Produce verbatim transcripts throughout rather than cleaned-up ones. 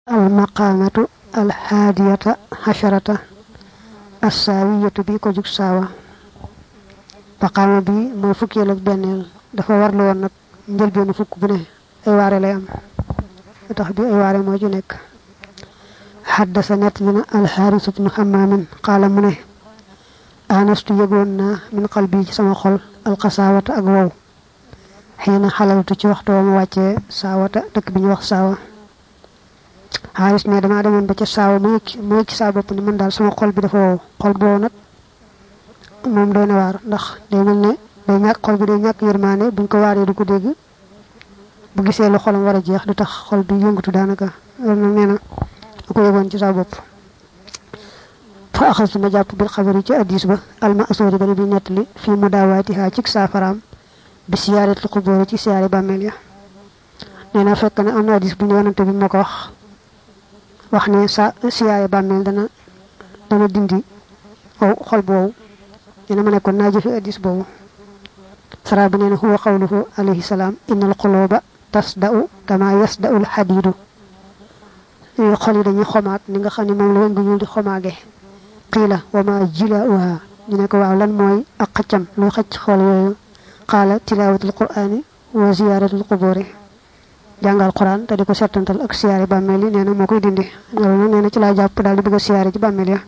المقامة الحادية عشرة الساوية بي ko juk sawa maqama bi mo fukel ak benel dafa warlu won nak ndel benu fukk bu ne ay waré lay am tax bi ay waré mo ju nek حدثنا الحارث بن حمام قال منه انست يغونا من قلبي سما خول القساوة ak waw حين حللت ci waxto mo wacce sawata tek biñu wax sawa haris ne dama demone ba ci saw mo mo ci sa bop ni man dal sama xol bi dafa wow xol bo nak mom doona war ndax day melne day ñak xol bi day ñak yermane buñ ko waré du ko dégg bu gisé lu xolam wara jeex du tax xol bi yëngatu danaka loolu neena ko yegon ci sa bop fa akhas ma japp bil khabari ci hadith ba al ma'suri bari bi netli fi mudawatiha ci safaram bi siyaaratul qubur ci siyaare bàmmeel ya neena fekk na am hadith bu ñu yonante bi mako wax wax ne sa siyaare bàmmeel dana dana dindi aw xol boobu neena ma ne ko naa jëfe hadith boobu sara bi neena huwa qawluhu alayhi salam innal quluba tasda'u kama yasda'u al hadidu yu xol yi dañuy xomaat ni nga xam ne moom la wëng ñu di xomaage qila wa ma jila'uha ñu ne ko waaw lan mooy ak xëccam lu xëcc xol yooyu qala tilawatul qur'ani wa ziyaratul qubur jangal qur'an te diko setantal ak siyare bammeli neena mo koy dindi lolu neena ci la japp dal di bëgg siyare ci bammel ya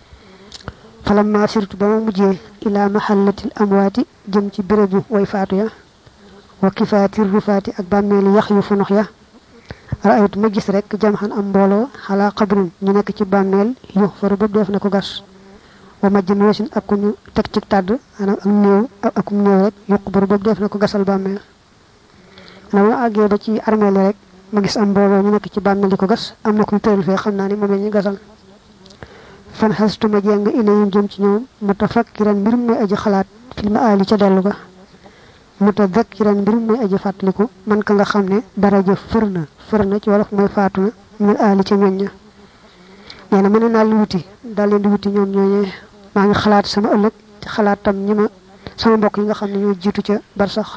falamma sirtu ba mujjé ila mahallatil amwati jëm ci bérébu way faatu ya wa kifatir rufati ak bammeli yakhyu funuh ya ra'aytu ma gis rek jamhan am mbolo ala qabrin ñu nek ci bammel yu faru bob def na ko gas wa majnusin ak ñu tek ci tad ana ak neew ak neew rek yuqbar bob def na ko gasal bammel na ma agge ba ci armel rek ma gis am mbolo ñu nek ci bammel diko gas am na ku teul fe xamna ni mom lañu gasal fan hastu ma jeng ilayum jëm ci ñoom mutafakkiran mbir moy aji xalaat fil maali ca delu ga mutadhakkiran mbir moy aji fatliku man ka nga xamne daraja furna furna ci wolof moy fatuna ñu ali ci ñoña neena mëna na lu wuti dal leen di wuti ñoom ñoñe ma nga xalaat sama ëlëk ci xalaatam ñima sama mbokk yi nga xamne ñoo jitu ci bar sax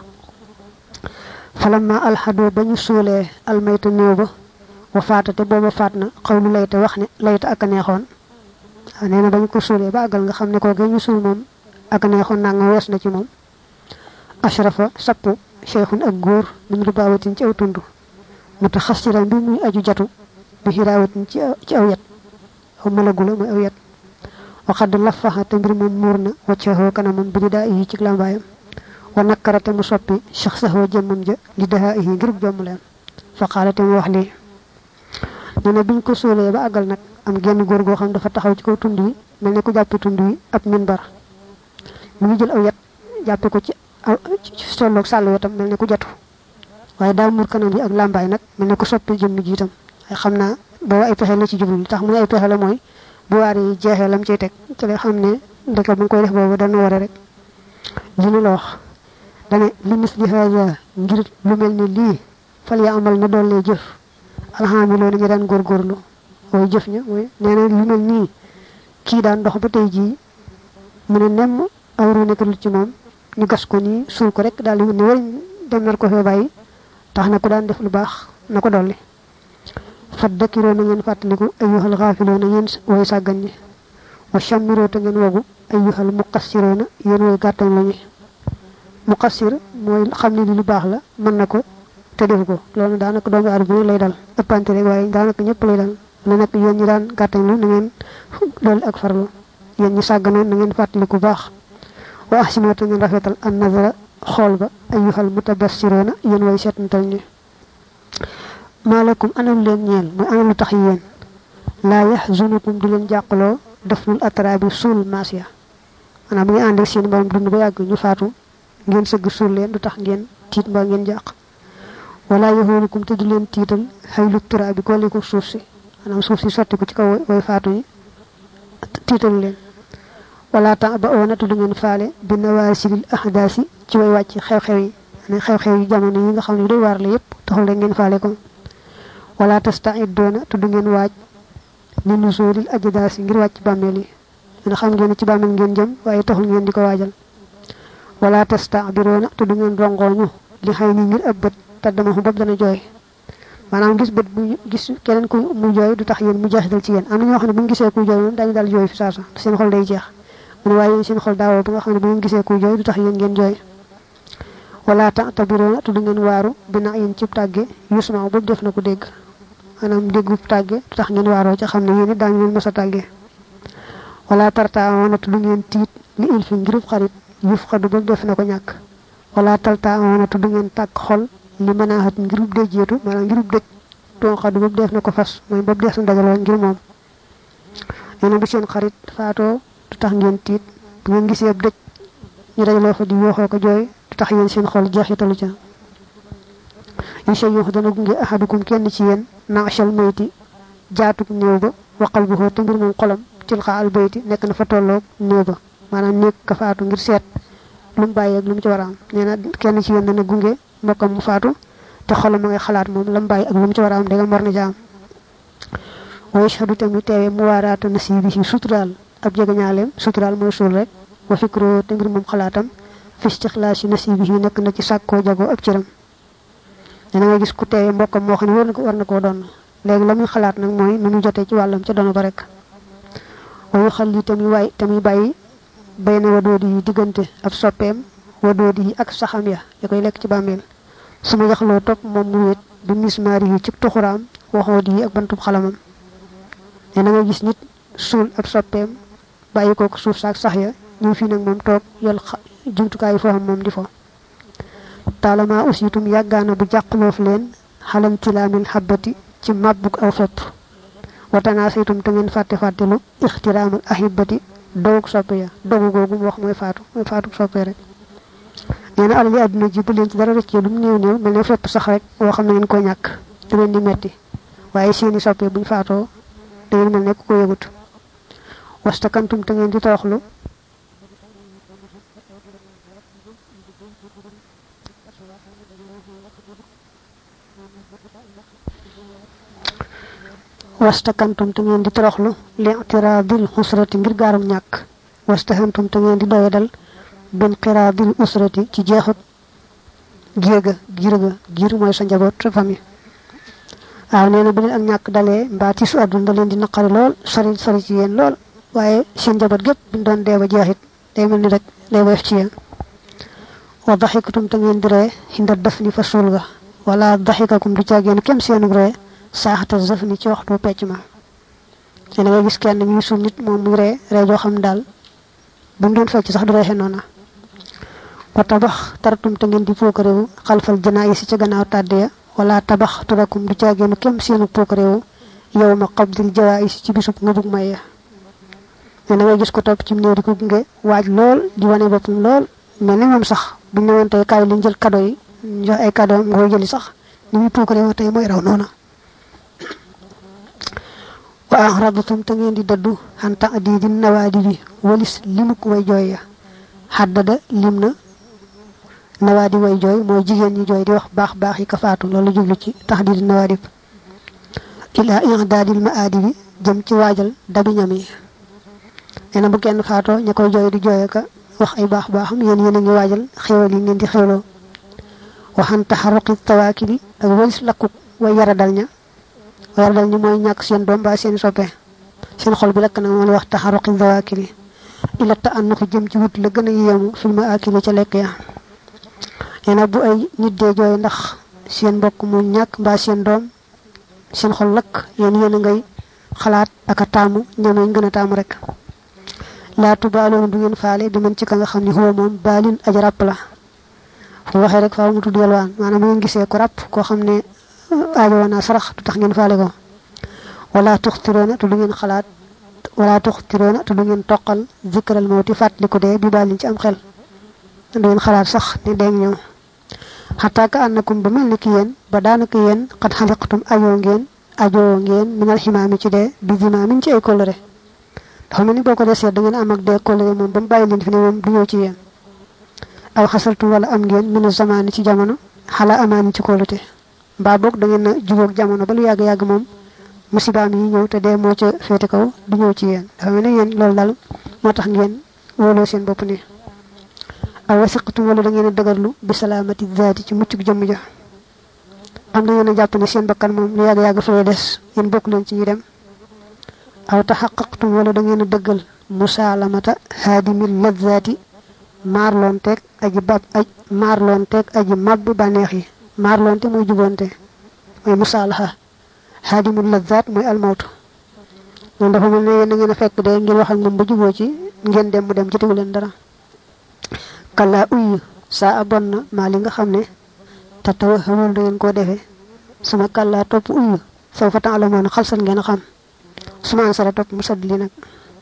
falamma alhadu bañu soolé almayta neew ba wa fatate boba fatna xawlu layta wax ne layta ak neexon neena bañ ko soolé ba agal nga xamne ko gañu sul mom ak neexon na nga wess na ci mom ashrafa sappu shaykhun ak goor min rubawatin ci aw tundu mutakhassiran bi muy aju jatu bi hirawatin ci ci aw yat aw malagula muy aw yat wa qad lafaha tambir mom murna waccahu kanamam bi da yi ci lambayam wa nakarata mu soppi shakhsahu jëmmam ja li dahahi ngir jom leen fa qalata mu wax li dina biñ ko soolé ba agal nak am genn goor go xam dafa taxaw ci kaw tundu yi melni ko japp tundu yi ab minbar mu jël aw yat japp ko ci ci solok salu yatam melni ko jatu waye da mur kanam bi ak lambay nak melni ko soppi jëm ji tam ay xamna bo ay pexé la ci jublu tax mu ay pexé la moy bu wari jexé lam ci tek ci lay xamné ndaka bu koy def bobu da na wara rek ñu la wax dane li misli hada ngir lu melni li fal ya amal na dolé jëf alhamdulillah ñu daan gor gorlu way jëf ña way neena lu melni ki daan dox ba tay ji mu ne nem awru nekkul ci mom ñu gas ko ni sul ko rek dal ni wër dem nar ko fe bayyi tax na ko daan def lu bax nako dolli fadakiro na ngeen fatlikou ayyuhal ghafiluna ngeen way sagan ni wa shamiro ta ngeen wogu ayyuhal muqassiruna yeen way gatal lañu muqassir moy xamni li lu bax la man nako te def ko lolu daanaka doomu arbu lay dal ëppante rek waye daanaka ñepp lay dal la nak yeen ñi daan gatal lu ngeen dol ak farlu yeen ñi sagano na ngeen fatlikou bax wa ahsinu ta ngeen rafetal an nazara xol ba ayyuhal mutabassiruna yeen way setantal ñi malakum anam leen ñeel moy anam lu tax yeen la yahzunukum du leen jaqlo daful atrabi sul masiya ana bu ande seen borom dund ba yag ñu faatu ngeen seug sul leen du tax ngeen tiit ba ngeen jaq wala yahunukum te du leen tiital haylu turabi ko liko suuf ci ana suuf ci sotti ko ci kaw way faatu yi tiital leen wala ta ba ona tu ngeen faale bi nawasil ahdasi ci way wacc xew xew yi ne xew xew yi jamono yi nga xamni doy war la yépp taxul la ngeen faale ko wala tasta'iduna tu ngeen waaj ni nusulil ajdasi ngir wacc bammeli nga xam ngeen ci bammel ngeen jëm waye taxul ngeen diko waajal wala tasta'biruna tu ngeen rongoñu li xeyni ngir abbat tadama hu bob dana joy maanaam gis bët bu gis keneen ku mu jooy du tax yéen mu jeexital ci yéen am na ñoo xam ne bu ñu gisee kuy jooy moom dañu dal jooy fi saasa seen xol day jeex mu ne waaye yéen seen xol daawoo ba nga xam ne bu ngeen gisee kuy jooy du tax yéen ngeen jooy wala ta'tabiruuna tudd ngeen waaru bi na yéen cib tàgge yusma boobu def na ko dégg maanaam déggu tàgge du tax ngeen waaroo ca xam ne yéen it daañu leen mës a tàgge wala tarta'uuna tudd ngeen tiit li il fi ngirub xarit yuf xadu boobu def na ko ñàkk wala talta'uuna tudd ngeen tàgg xol li mën a xat ngirub déjjeetu maanaam ngirub dëj toon xadu boobu def na ko fas mooy boobu def na dajaloo ngir moom nee na bu seen xarit faatoo du tax ngeen tiit bu ngeen gisee ab dëj ñu dajaloo fa di yooxoo ko jooy du tax yéen seen xol jeexitalu ca incha allah dana gunge ahadukum kenn ci yéen naachal mayti jaatug néew ba waqal bu xóot te mbir moom xolam tilqa al bayti nekk na fa tolloog néew ba maanaam néeg ka faatu ngir seet lu mu bàyyi ak lu mu ci war a am nee na kenn ci yéen dana gunge mbokkam mu faatu te xolam ma ngay xalaat moom la mu bàyyi ak lu mu ci war a am dégg nga war na ca am wa yashhadu tamit teewee mu waaraata nasibihi suturaal ab jegeñaaleem suturaal mooy suul rek wa fikro te mbir moom xalaatam fi istixlaasi nasibihi nekk na ci sàkkoo jagoo ab cëram dana nga gis ku teewee mbokkam moo xam ne war na ko war na koo doon léegi la muy xalaat nag mooy nu mu jotee ci wàllam ca doon ba rek wa yu xal yi tamit waay tamit bàyyi bay na wadoodi yi diggante ab soppeem wadoodi yi ak saxam ya ya koy lekk ci bàmmeel su ma yaxloo topp moom mu wéet bi mismaari yi ci tuxuraam waxoo di yi ak bantub xalamam ne na nga gis nit suul ab soppeem bàyyi ko suuf saak sax ya ñëw fii nag moom toog yol jumtukaay yi foo xam moom di fo taalama aussi tum yàggaana bu jàqloof leen xalam tilaamil xabbati ci màbbuk aw fepp watanaa saytum te ngeen fàtte fàttelu ixtiraamal ahibati dogug soppe ya dogu googu mu wax mooy faatu mooy faatu soppe rek nee na alali àdduna ji bu leen ci dara rëccee lu mu néew néew mel ne fepp sax rek boo xam ne ngeen koo ñàkk da leen di metti waaye seeni soppe buñ faatoo da ngeen mel ne ku ko yëgut wastakantum te ngeen di tooxlu wastakantum te ngeen di toroxlu li i'tiraadil usrati ngir gaarum ñàkk wastahantum te ngeen di doyadal bin qiraadil usrati ci jeexut géega giir ga giir mooy sa njaboot sa famille waaw nee na bu leen ak ñàkk dalee mbaa tiisu àdduna da leen di naqari lool sori sori ci yéen lool waaye seen njaboot gépp buñ doon dee ba jeexit day mel ni rek day woyof ci yéen wa daxikatum te ngeen di ree hinda daf ni fa suul ga wala daxikakum du caageen kem seenug ree saaxata zaf ni ci waxtu pecc ma te da nga gis kenn ñuy suul nit moom muy ree ree joo xam daal bu mu doon fecc sax du reexe noona wa tabax taratum te ngeen di pookaréewu xalfal janaa yi si ca gannaaw tàdde ya wala tabax turakum du caageenu kem seenu pookaréewu yow ma qabdil jawaa yi si ci bisub nga bug maye ne da nga gis ko topp ci néew di ko gunge waaj lool di wane boppam lool mel ni moom sax bu ñëwoon tey kaay liñ jël cadeau yi ñu jox ay cadeau nga koy jëli sax ni muy pookaréewu tey mooy raw noona wa axradatum te ngeen di dëddu xan ta'diidi nawaadi bi walis limuk way jooy ya xaddada lim na nawaadi way jooy mooy jigéen ñi jooy di wax baax baax yi ka faatu loolu jublu ci taxdiidi nawaadi bi ila i'daadil maadi bi jëm ci waajal dabi ñam yi nee na bu kenn faatoo ña koy jooy di jooy ka wax ay baax baaxam yéen yéen a ngi waajal xéwal yi ngeen di xewloo waxan taxaruqi tawaakili ak walis lakkuk way yara dal ña war dal ñu mooy ñàkk seen doom ba seen soppe seen xol bi lakk nag moo lay wax taxaruqi zawakili ila ta annu ko jëm ci wut la gën a yéemu filma akili ca lekk ya nee na bu ay nit dee jooy ndax seen mbokk mu ñàkk mbaa seen doom seen xol lakk yéen yéen a ngay xalaat ak a taamu ñoom ñu gën a taamu rek laa tubaaloon du ngeen faale bi man ci ka nga xam ne huwa moom baalin aj ràpp la fu waxee rek faaw mu tudd yalwaan maanaam bu ngeen gisee ko ràpp koo xam ne aajo naa sarax du tax ngeen faale ko wala tuxtiroona te du ngeen xalaat wala tuxtiroona te du ngeen toqal zikral mawti fàttaliku dee bi baalin ci am xel du ngeen xalaat sax ne dee ñëw xataa ka annakum ba mel ni ki yéen ba daanaka yéen xat xaliqtum ajoo ngeen ajoo ngeen minal ximaami ci dee bi zimaamin ci ay kóllëre dafa mel ni boo ko dee seet da ngeen am ak dee kóllëre moom ba mu bàyyi leen fi ne moom du ñëw ci yéen aw xasaltu wala am ngeen mina zamaani ci jamono xala amaani ci kóolute mbaa boog da ngeen a jubóog jamono ba lu yàgg-yàgg moom musibaam yi ñëw te dee moo ca féete kaw du ñëw ci yéen dafa mel ni yéen loolu daal moo tax ngeen wóoloo seen bopp ni aw wasiqtum wala da ngeen a dëgërlu bi salaamati zaati ci muccug jëmm ja am na yéen a jàpp ne seen bakkan moom lu yàgg yàgg fa des yéen bokk leen ci ñi dem aw taxaqaqtum wala da ngeen a dëggal musaalamata haadimil lazzaati maarloon teeg aji bab aj maarloon teeg aji màbb bànneex yi maarloon te muy jubonte mooy musaalaha haadimul lazzaat mooy almawtu moom dafa mel ne yéen a ngeen a fekk de ngeen wax ak moom ba juboo ci ngeen dem mu dem ci tegu leen dara kala uy saa abon na maa li nga xam ne te taw xamoon da ngeen koo defee sama kala topp uy soo fa taalamoon xalsan ngeen a xam suma ansara topp mu sadd li nag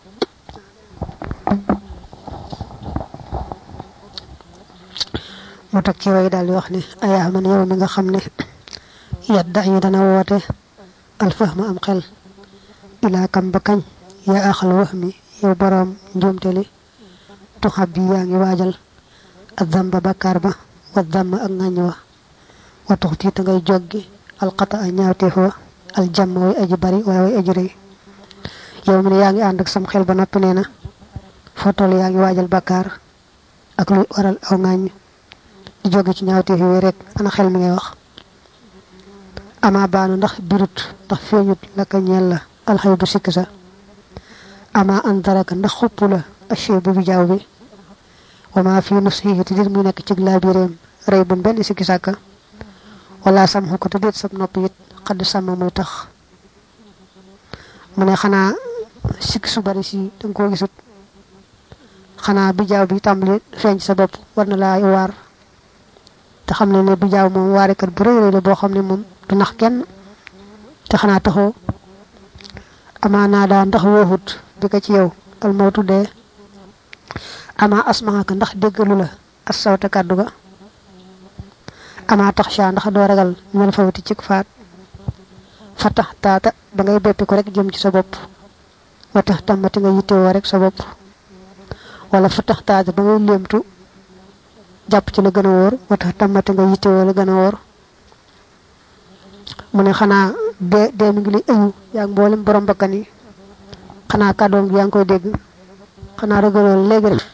mu tag ci way daal di wax ne ayaa man yow mi nga xam ne yadda yi dana woote alfahma am xel ilaa kam ba kañ yaa axal wax mi yow boroom njuumte li tuxab bi yaa ngi waajal ak damba bakkaar ba wa damma ak ŋàññ wa wa tux tiita ngay joggi alxata a ñaawteef wa aljàmm way aji bari waaye way aji rëy yow mi ne yaa ngi ànd ak sam xel ba noppi nee na foo toll yaa ngi waajal bakkaar ak luy waral aw ŋàññ di joggi ci ñaawteef yi rek ana xel mi ngay wax ama baanu ndax birut ndax feeñut la ka ñeel la alxay bu sikk sa ama andaraka ndax xupp la aché bu bi jaaw bi wama fi nafsihi te dir muy nekk ci laa biréem rëy bun benn sikki sàkka wala sam xu ko te déet sab nopp it xadd sàmm muy tax mu ne xanaa sikk su bari si danga koo gisut xanaa bi jaaw bi tàmbali feeñ sa bopp war na laa waar te xam ne ne bi jaaw moom waarekat bu rëy rëy la boo xam ne moom du nax kenn te xanaa taxoo amaanaa daa ndax wooxut bi ko ci yow almawtu dee ama asmaaka ndax déggalu la as sawta kàddu ga ama tax sha ndax doo ragal mel fawti cig faat fa tax taata ba ngay beppi ko rek jëm ci sa bopp wa tax tamati nga yittewoo rek sa bopp wala fa tax taata ba ngay léemtu jàpp ci la gën a wóor wa tax tamati nga yittewoo la gën a wóor mu ne xanaa dee dee mi ngi li ayu yaa ngi mboolem borom bakkan yi xanaa kàddoom gi yaa ngi koy dégg xanaa ragalool léegi rek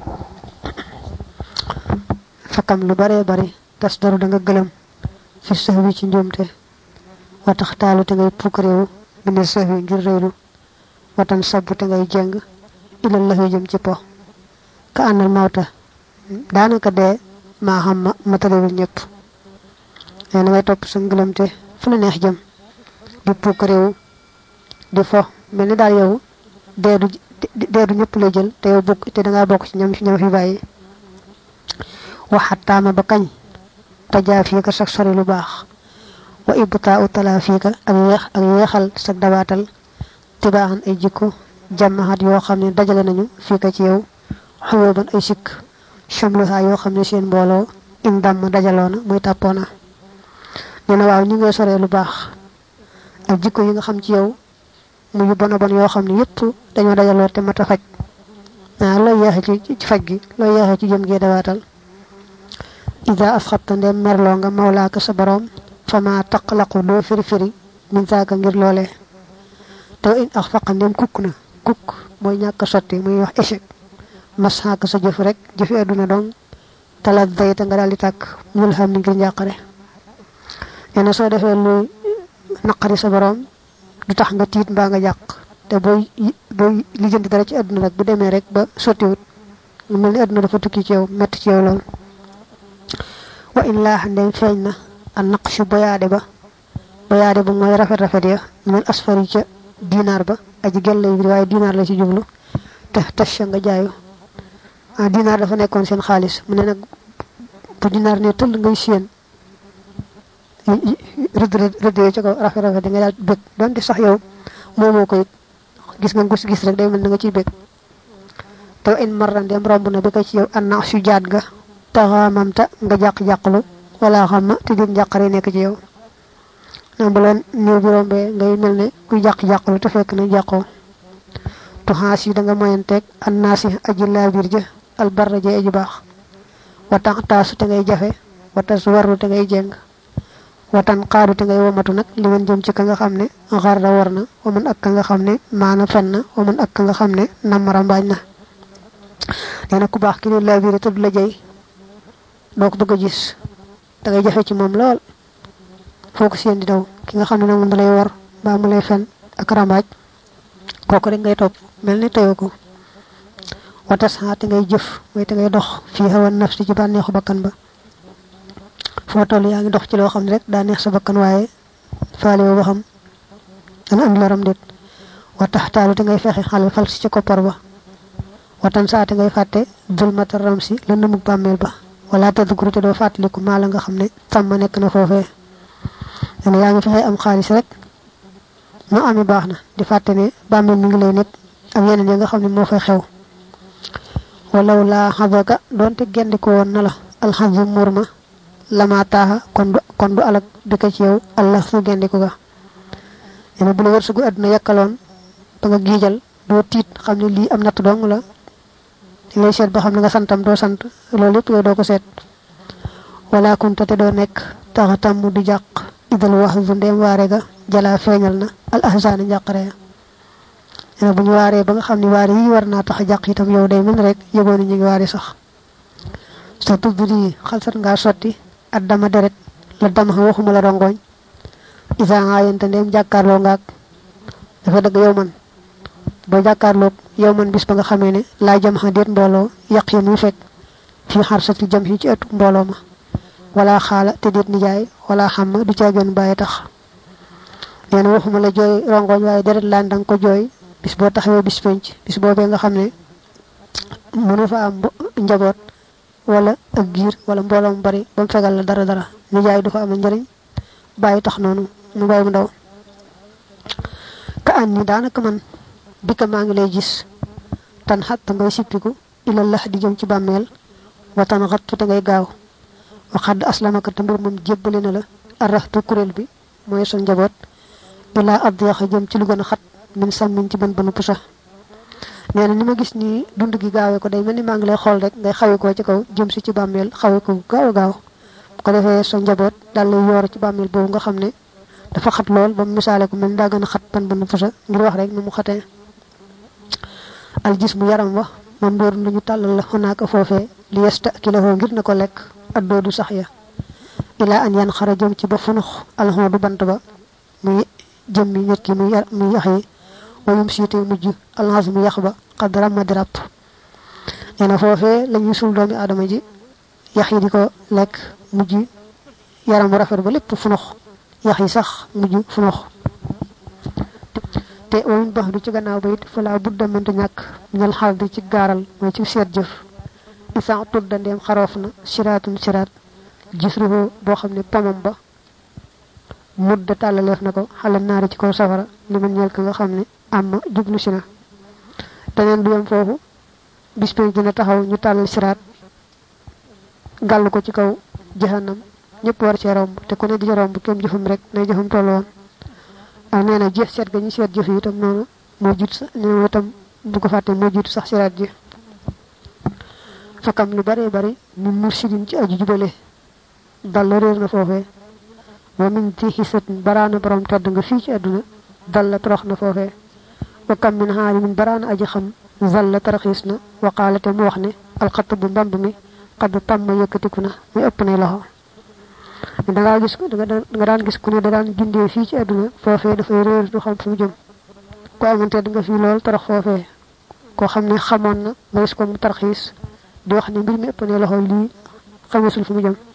fakam lu baree bari tas daru da nga gëlëm fi sax wi ci njuumte wa tax taalu te ngay pukkaréewu bi ne sax wi ngir réylu watan sabbu te ngay jeng ilal la jëm ci po ka àndal mawta daanaka dee maa xam ma matalewul ñëpp nee na ngay topp sa ngëlëmte fu la neex jëm di pukkaréewu di fo mel ni daal yow dee du dee du ñëpp lay jël te yow bokk te dangaa bokk ci ñam ñam fi bàyyi waxat taama ba kañ tajaa fii ka sag sori lu baax wa ibtaa u talaa fii ka ak yeex ak yeexal sag dabaatal tibaaxan ay jikko jàmmaxat yoo xam ne dajale nañu fii ka ci yow xawooban ay sikk chamluha yoo xam ne seen mbooloo in dàmm dajaloona muy tàppoona nee na waaw ñu ngay soree lu baax ak jikko yi nga xam ci yow mu yu bon a bon yoo xam ne yëpp dañoo dajaloo te mat a faj ah looy yeexe ci ci faj gi looy yeexe ci jëm gee dawaatal ida asxabta ndem merloo nga mawlaaka sa borom fama taqlaqu doo firi firi min saaka ngir loolee te in ax faqa ndem kukk na kukk mooy ñàkk a sotti muy wax échec masxaaka sa jëf rek jëfi adduna dong talat dayta nga daal di tàkk mul xam ni ngir njàqare nee na soo defee lu naqari sa borom du tax nga tiit mbaa nga jàq te booy booy lijjanti dara ci àdduna rek bu demee rek ba sottiwut nga mel ni àdduna dafa tukki ci yow metti ci yow lool wa in laax ndem feeñ na a naqshu boyaade ba boyaade ba mooy rafet rafet ya minal asfari ca dinaar ba aji gellay bi waaye dinaar la ci jublu te tasha nga jaayu ah dinaar dafa nekkoon seen xaalis mu ne nag bu dinaar ne tëll ngay séen rëdd rëdd yooyu ca kaw rafet rafet da nga daal bëgg donte sax yow moomoo koy gis nga ngus gis rek day mel na nga ciy bëgg te in marran dem romb na bi ko ci yow anna su jaat ga taxaamamta nga jàq-jàqlu wala xam ma te dit njàqare nekk ci yow bu leen néew bi rombee ngay mel ne kuy jàq-jàqlu te fekk na jàqoo tuxaas yi da nga moyanteeg annaasi aji laabir ja albarra ja aji baax watan taasu te ngay jafe wata su warlu te ngay jeng watan xaadu te ngay womatu nag li man jëm ci ka nga xam ne xarra war na waman ak ka nga xam ne maana fen na waman ak ka nga xam ne namara mbaañ na nee na ku baax ki ne laabir te du la jay doo ko bëgg a gis da ngay jafe ci moom lool foko seen di daw ki nga xamne nak mu lay wor ba mu lay fen ak ramaj koku rek ngay top melni tayoko wata saati ngay jëf way te ngay dox fi hawa nafsi ci banexu bakkan ba fo tollu yaangi dox ci lo xamne rek da neex sa bakkan waye faale wo xam ana am laram det wa taxtalu te ngay fexé xal fal ci koppar ba watan saati ngay fatte zulmatar ramsi la namu bammel ba wala tadhkuru te do fatliku mala nga xamne tam nek na fofé ana yaangi fexé am xaliss rek no ami baxna di fatte ne bammel mi ngi lay nek ak yeneen yi nga xamne mo fay xew walaw la habaka donte gendiko won na la al hazm murma lama taha kon kon du alak dëkk ci yow allah fu gendiko ga ene bu la wërsugu aduna yakalon ba nga giijal do tit xamni li am nat dong la lay set ba xamni nga santam do sant lolou lepp yow do ko set wala kunta te do nek taxatam mu di jaq idal wahzu ndem waré ga jala feñal na al ahzan njaqare ene bu ñu waré ba nga xamni waré yi war na tax jaq itam yow day mën rek yegoni ñi ngi waré sax sa tudri xalsat nga soti adama deret la dam waxuma la rongoñ isa ayante ndem jakarlo ngak dafa deug yow man bo jakarlo yow man bis ba nga xamé né la jam ha det mbolo yaq yi muy fek fi harsati jam hi ci ëtt mbolo ma wala xala te det ni jaay wala xam du ci gën baye tax néna waxuma la joy rongoñ waye deret la ndang ko joy bis bo taxawé bis penc bis bobé nga xamné mënu fa am njabot wala ak giir wala mbolom bari bam fegal la dara dara ni jaay du fa am njariñ baye tax nonu mu bay mu ndaw ka anni danaka man bika ma ngi lay gis tan hatta ngay sippiku ila allah di jëm ci bammel wa tan xattu ta ngay gaaw wa xad aslamaka tambir mum jébbale na la arrahtu kurel bi moy sa njabot ila adyax jëm ci lu gëna xat min sammin ci ban banu pusa neena nima gis ni dund gi gaawé ko day melni ma ngi lay xol rek ngay xawé ko ci kaw jëm ci ci bammel xawé ko gaaw gaaw ko defé sa njabot dal lay yor ci bammel bo nga xamné dafa xat lool ba misalé ko mel da gëna xat ban banu pusa ngir wax rek nu xaté al jismu yaram wa man door luñu talal la honaka fofé li yastakilahu ngir nako lek addu sax ya ila an yan kharajum ci ba funux al hodu bant ba muy jëmmi nit ki muy muy yaxé wayum sité mujj al hazmu yakhba qadra madrab ena fofé lañu sul doomi adama ji yaxi diko lek mujj yaram rafet ba lepp funux yaxi sax mujj funux te won bax du ci gannaaw bayit fala budda mënta ñak ñal xal di ci garal moy ci seet jëf isa tudda ndem xarofna siratun sirat gisruhu bo xamne pamam ba mudda talalef nako xala naari ci ko safara li man ñel ko nga xamne am jublu ci na tenen du yam fofu bis pe dina taxaw ñu talal sirat gal ko ci kaw jahannam ñepp war ci romb te ku ne di romb kem jëfum rek nay jëfum tolon ak neena jëf set ga ñu set jëf yi tam nonu mo jitt ñu tam bu ko faté mo jitt sax sirat ji fakam lu bari bari ñu mursidin ci aju jubale dal reer na fofé wa min ti hisat barana borom tedd nga fi ci aduna dal la torox na fofé wa kam min halimin barana aji xam zalla tarxisna wa qalat mu wax ne al khatb mbamb mi qad tam yëkëtikuna mi ëpp nay loxo da nga gis ko da nga daan gis ku ne da daan gindé fi ci aduna fofé da fay reer du xam fu jëm ko amante da nga fi lol torox fofé ko xamni xamone na ngay ko mu tarxis di wax ni mbir mi ëpp nay loxo li xamasul fu jëm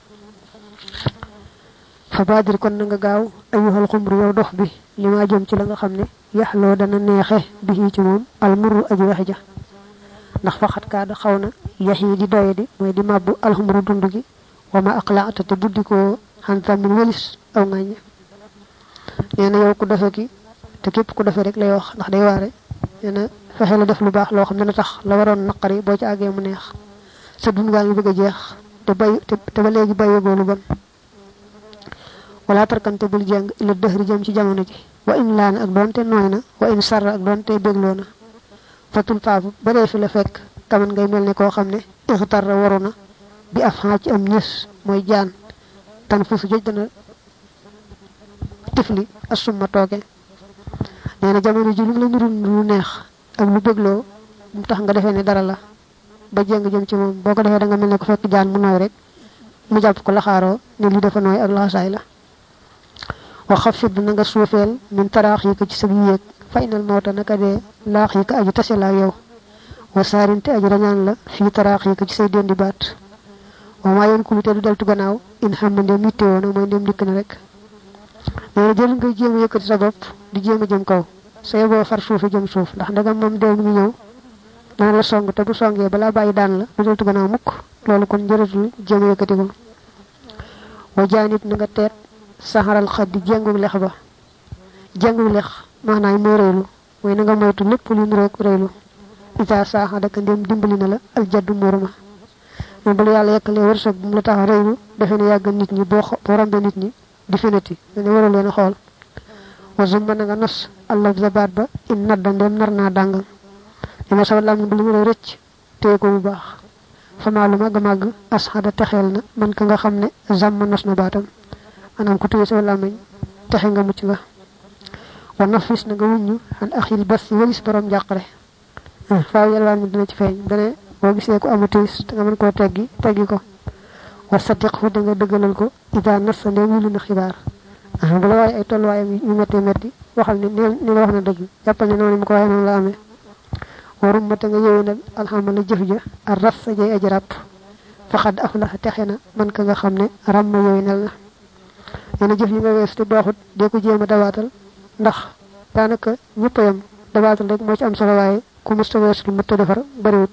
fabadir kon nga gaaw ayuhal khumru yow dox bi lima jëm ci la nga xamne yahlo dana neexé bi ci mom al murru aji wahja ndax faxat ka da xawna yahi di doyadi moy di mabbu al khumru dundu gi wama aqla'ata te buddiko hanta min walis aw ngañ neena yow ku defé ki te kep ku defé rek lay wax ndax day waré neena fexé la def lu bax lo xamne na tax la waron nakari bo ci agé mu neex sa dund nga ñu bëgg jeex te bay te ba légui bayo go lu bon wala tarkante bul jeng ila dehri jëm ci jamono ji wa in laan ak donte noyna wa in sarra ak donte beglona fatul faafu bare fi la fekk kaman ngay melni ko xamne ikhtarra waruna bi afha ci am ñess moy jaan tan fu joj dana tifli asuma toge neena jamono ji lu la nuru lu neex ak lu beglo mu tax nga defé ni dara la ba jeng jëm ci mom boko defé da nga melni ko fekk jaan mu noy rek mu japp ko la xaro ni li dafa noy ak la say la wa xafid na nga suufeel min taraax yi ko ci sa yéeg fa inal mawta naka dee laax yi ko aju tase la yow wa saarinte aju rañaan la fii taraax yi ko ci say dendi baat wa maa yoon kulite du deltu gannaaw in xam na ndem yitte woona mooy ndem dikk na rek nee na jël ngay jéem a yëkkati sa bopp di jéem a jëm kaw say boo far suufi jëm suuf ndax ndagam moom dee mi ngi ñëw dana la song te bu songee balaa bàyyi daan la du deltu gannaaw mukk loolu kon jërëtul jéem a yëkkati ko wa jaanib na nga teet saxaral xat di jéngu lex ba jéngu lex maanaam moo rëylu mooy na nga moytu lépp lu niroog rëylu ita saaxa daka ndem dimbali na la aljaddu muuruma mais bala yàlla yekkalee wërsëg bu mu la tax a rëylu defe ne yàgg nit ñi boo boo rombee nit ñi di feneti ne waral leen a xool wa zumma na nga nos allah zabaat ba in nadda ndem nar naa dàngal dina sa lam bu lu mu lay rëcc téye ko bu baax famaa lu màgg màgg asxada texeel na man ka nga xam ne zamm nos na baatam maanaam ku téye sa làmmiñ texe nga mucc nga wa nafis na nga wuññu an axil bas si walis borom jàqare faaw yàllaan mi dina ci feeñ dane boo gisee ko amu tiis te nga mën koo teggi teggi ko wa sadiq fu da nga dëggalal ko ida nas sa ndee wilu na xibaar bu la waaye ay tolluwaayam yu métti métti waxal ni ni la wax na dëgg jàppal ne noonu mu ko waxee noonu la amee warum ma te nga yëwénal alhamala jëf ja ar ras sa jay aji ràpp faxad aflaxa texe na man ka nga xam ne ram ma yëwénal na nee na jëf yi nga wees te baaxut dee ko jéem a dabaatal ndax daanaka ñëpp a yam dabaatal rek moo ci am solo waaye ku mës ta wees lu mët a defar bariwut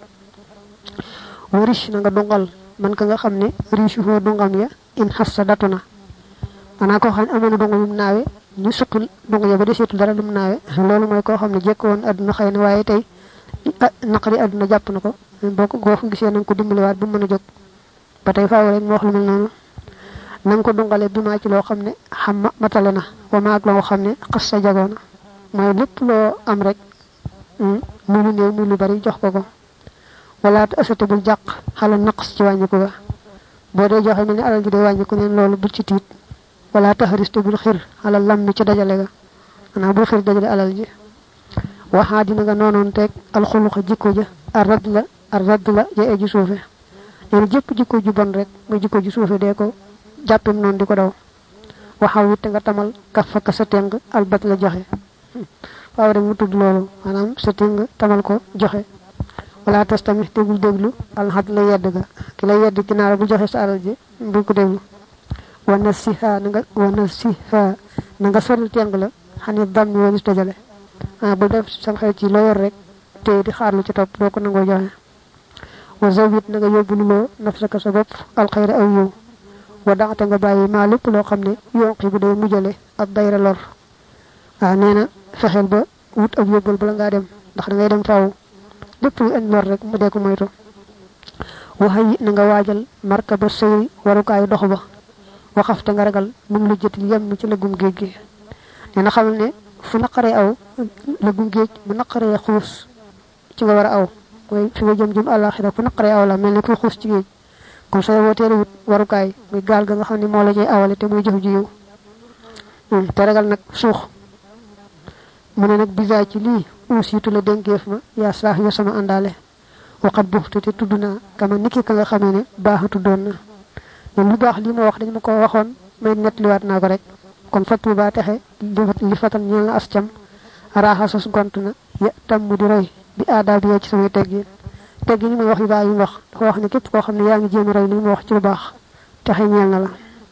wa riche na nga dungal man ka nga xam ne riche foo dungam ya in xas sa datu na maanaam koo xam ne amoon na dunga yu mu naawe ñu suqil dunga ya ba deseetul dara lu mu naawe loolu mooy koo xam ne jekk woon àdduna xëy na waaye tey naqari àdduna jàpp na ko boo ko boo ko gisee na nga ko dimbaliwaat bu mën a jóg ba tey faaw rek mu wax lu mel noonu na nga ko dungale bi maa ci loo xam ne xam ma matale na wa ma ak loo xam ne xas sa jagoo na mooy lépp loo am rek mu lu néew mu lu bari jox ko ko wala te asate bul jàq xala naqs ci wàññiku ga boo dee joxe mel ni alal ji day wàññiku neen loolu bul ci tiit wala taxariste bul xir xala lammi ci dajale ga xanaa bul xir dajale alal ji waxaa dina nga noonoon teeg alxuluxa jikko ja ar radd la ar radd la ja eji suufe neena jëpp jikko ju bon rek muy jikko ju suufe dee ko jàppem noonu di ko daw waxaw it nga tamal kaf fa ka sa teng albat la joxe waaw rek mu tudd loolu maanaam sa teng tamal ko joxe wala tas tamit te bul déglu alxat la yedd ga ki la yedd ginaara bu joxe sa alal ji bul ko déglu wana siha na nga wana siha na nga soril teng la xani dam mi walis dajale ah bu def sa xel ci loo yor rek te di xaarlu ci topp doo ko nangoo joxe wa zawit na nga yóbbu loo nafsaka sa bopp alxayra aw yow wa daxate nga bàyyi maa lépp loo xam ne yonqi bu day mujjale ak dayra lor waaw nee na fexeel ba wut ab yóbbal bala ngaa dem ndax da ngay dem faaw lépp lu indi lor rek mu dee ko moytu waxay na nga waajal marka ba sëy warukaayu dox ba waxafte nga ragal mun lu jëtil yem ci lëggum géej gi nee na xamal ne fu naqaree aw lëggum géej bu naqaree xuus ci nga war a aw mooy fi nga jëm jëm àllaaxira fu naqaree aw la mel ne kuy xuus ci géej comme sooy wootee wut warukaay muy gaal ga nga xam ne moo la cay awale te muy jëf ji yow te ragal nag suux mu ne nag bisa ci lii uusiitu la dénkeef ma yaa saax ya sama àndaale waxat buxtu te tudd naa kama niki ka nga xamee ne baaxa tuddoon na mais lu baax lii ma wax dañ ma ko waxoon may nettaliwaat naa ko rek kon fattu baa texe li fatal ñeel na as cam raaxa sos gont na ya tam mu di roy bi aadaa bi ci samay teggin teggin yi may wax yu baax yi mu wax dafa wax ne képp koo xam ne yaa ngi jéem a roy li ma wax ci lu baax texe ñeel na la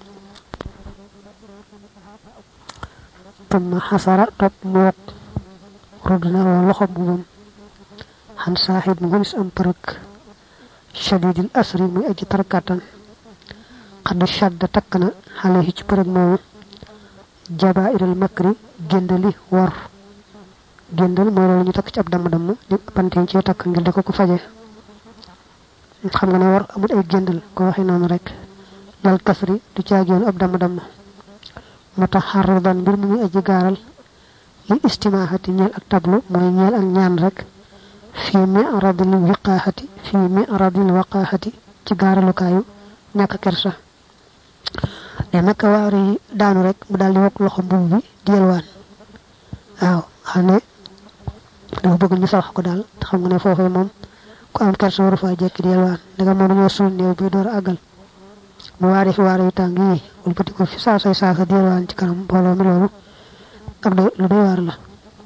tam xasara topp mu wet rudd na woo loxo bu moom xan saaxib mu gënis am përëg shadidil asri muy aji tarkatan xad shadda takk na xale yi ci përëg moomu jabairal makri géndali wor géndal mooy loolu ñu takk ci ab damm-damm di panteen ci takk ngir da ko ko faje xam nga ne war amul ay géndal ko waxee noonu rek dal kasri du caagéenu ab damm-damm moo tax xarrudan mbir mu muy aji gaaral li istimaaxati ñeel ak tablu mooy ñeel ak ñaan rek fii mi aradil wiqaaxati fii mi aradil waqaaxati ci gaaralukaayu ñàkk kersa ne naka waar yi daanu rek mu daal di wokk loxo mbubb bi di yelwaan waaw xam ne dafa bëgg ñu salax ko daal te xam nga ne foofee moom ku am kersa waru faa jekki di yelwaan ndega moom dañoo suul néew bi door a àggal mu waare fi waare yu tàng yi wëlbati ko fi saa say saa sa diirwaan ci kanam mbooloo mi loolu ak doy lu doy waar la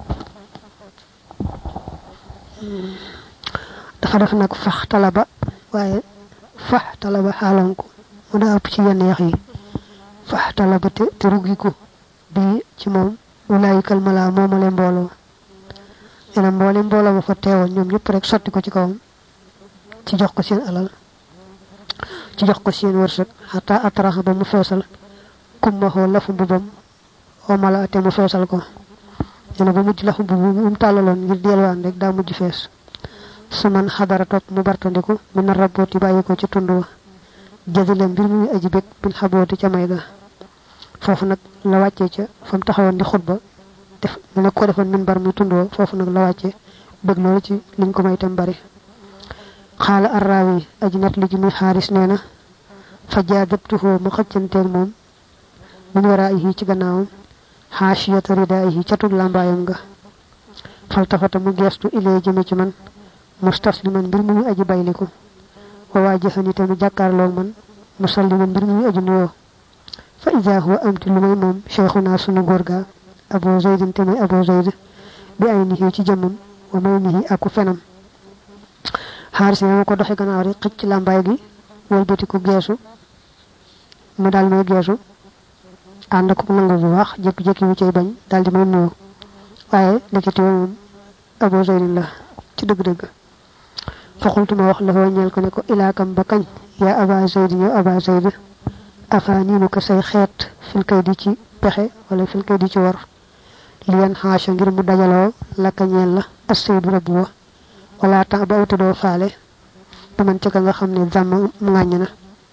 dafa def nag fax talaba waaye fax talaba xaalam ko mu daa ëpp ci yenn yax yi fax talaba te te ruggiku bii ci moom wulaayikal mala moomale mbooloo ena mboole mbooloo ma fa teewoon ñoom ñëpp rek sotti ko ci kawam ci jox ko seen alal ci jox ko seen wërsëg xataa atraxa ba mu feesal kummaxoo lafu mbubam omala ate mu feesal ko ena ba mujj lafu mbubu mu tàllaloon ngir delwaan rek daa mujj fees su man xadara topp mu bartandiku mi na rabbooti bàyyi ko ci tund wa jadila mbir muy aji bég bin xabooti ca may ga foofu nag la wàccee ca fa mu taxawoon di xutba def mu ne ko defoon min bar muy tund wa foofu nag la wàccee bëgg loolu ci liñ ko may tam bari xaala arraawi aji net li ji muy xaaris nee na fa jaadabtuhoo mu xëccanteeg moom min waraayihi ci gannaawam xaashiyata ridaayihi catug làmbaayam nga faltafata mu geestu ilee jëme ci man mustasliman mbir muy aji bayliku wa waajahani te mu jàkkaarloog man musalliman mbir muy aji nuyoo fa idaa huwa amti lu may moom cheikhuna sunu góor ga abu zaydin te muy abu zayd bi ay nihi ci jëmmam wa may nihi aku fenam xaaris ne ma ko doxe gannaaw rek xëcc làmbaay gi wëlbati ko geesu mu daal may geesu ànd ko nangu bu baax jékki-jékki mu cay bañ daal di may nuyu waaye nekkati moom abu zaydin la ci dëgg-dëgg fa xultu ma wax la foo ñeel ko ne ko ilaakam ba kañ yaa aba zayd yow aba zayd afa niinu ko say xeet fil kay di ci pexe wala fil kay di ci war liyan xaasha ngir mu dajaloo lakka ñeel la as saydu rabbu wa wala tax ba awta doo faale ba man ca ka nga xam ne zàmm mu ŋàññ na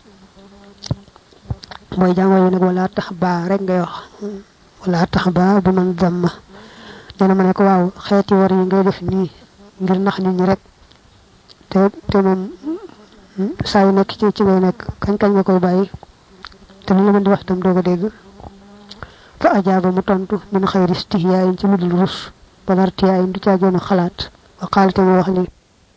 mooy jàngoo yi nag wala tax baa rek ngay wax wala tax baa bu man zàmm dana ma ne ko waaw xeeti war yi ngay def nii ngir nax nit ñi rek te te moom saa yu nekk ci ci ngay nekk kañ kañ nga koy bàyyi te lu la mën di wax itam doo ko dégg fa ajaaba mu tontu min xayri istihiyaayin ci lu dul rus balar tiyaayin du caa joonu xalaat wa qaal te mu wax lii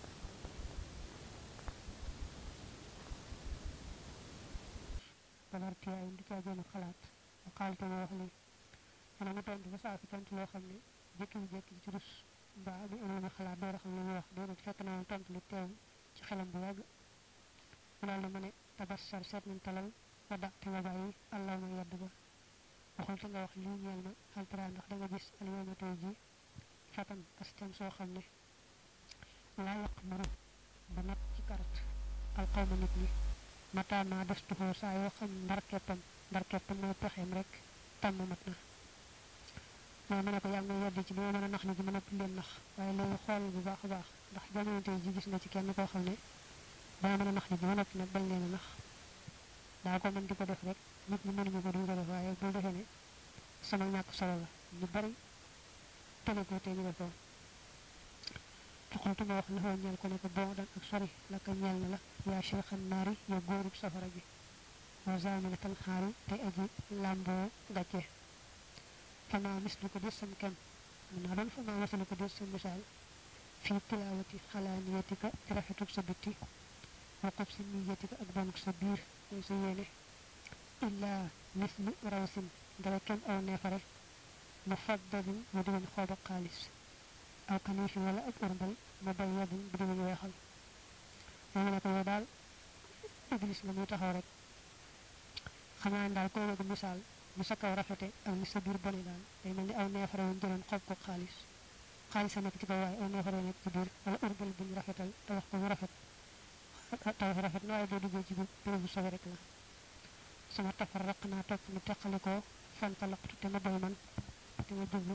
balar tiyaayin du caa joonu xalaat wa qaal te mu wax lii xanaa mu tontu ba saa fi tontu loo xam ne jékki-jékki ci rus mbaa mu amoon xalaat door a xam li muy wax déedéet fekk naa tontu lu teew ci xelam bu yàgg mu daal di ma ne tabassar seet nañ talal wa da te nga bàyyi allah ma yedd ba waxul te nga wax lii ñeel ma xaltara ndax da nga gis alyooma tey ji fatan astem soo xam ne laa yàq maru ba nat ci karat alxawma nit ñi mataa naa des tuxoo saa yoo xam ndar keppam ndar keppam mooy pexeem rek tàmm mat na mooy ma ne ko yaa ngi may yedd ci bi ma mën a nax ni ji mën a leen nax waaye léegi xool bu baax a baax ndax jamono tey ji gis nga ci kenn koo xam ne dana mën a nax ni ji ma noppi nag bañ leen a nax daa ko mën di ko def rek nit ñi mënuñu ko duñ ko def waaye boo defee ne sama ñàkk solo la ñu bari tele ko te ñu def ko tuxultu ma wax la xoo ñeel ko ne ko boo dan ak sori la ko ñeel na la yaa cheikhan naari yow góorub safara gi wa zamina tan xaari te aji làmboo gàcce fama mis lu ko des sam kem mun naa doon fama masalu ko des sam misaal fii tilaawati xalaaniyatika ci rafetug sa bitti waqub si niyatika ak bonuk sa biir mooy sa yéene illaa mislu rawsin dara kenn aw neefare mu faddalin mu diwoon xooba xaalis aw kaniifin wala ak urmbal mu bay yadin bu diwoon weexal moo ne ko yow daal iblis la muy taxaw rek xamaa daal koo wegu misaal mu sa kaw rafete ak ni sa biir bone daal day mel ni aw neefare woon jëloon xoob ko xaalis xaalis a nekk ci kaw waaye aw neefare nekk ci biir wala urmbal buñ rafetal te wax ko mu rafet taw rafet na waaye boo duggee ci biir béréb bu sobe rek la sama tafarraq naa topp mu teqali ko fantalaqtu te ma doy man te ma jublu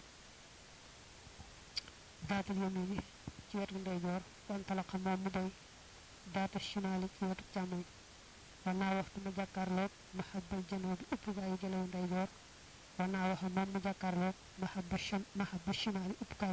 daatal yamini ci wetu ndeyjoor wantalaqa moom mu doy daata shimaali ci wetu càmmoñ war naa waxtu ma jàkkaarloog mahabbal janoo bi ëpp gaayu jëlewu ndeyjoor war naa waxa moom mu jàkkaarloog mahabba shimaali ëpp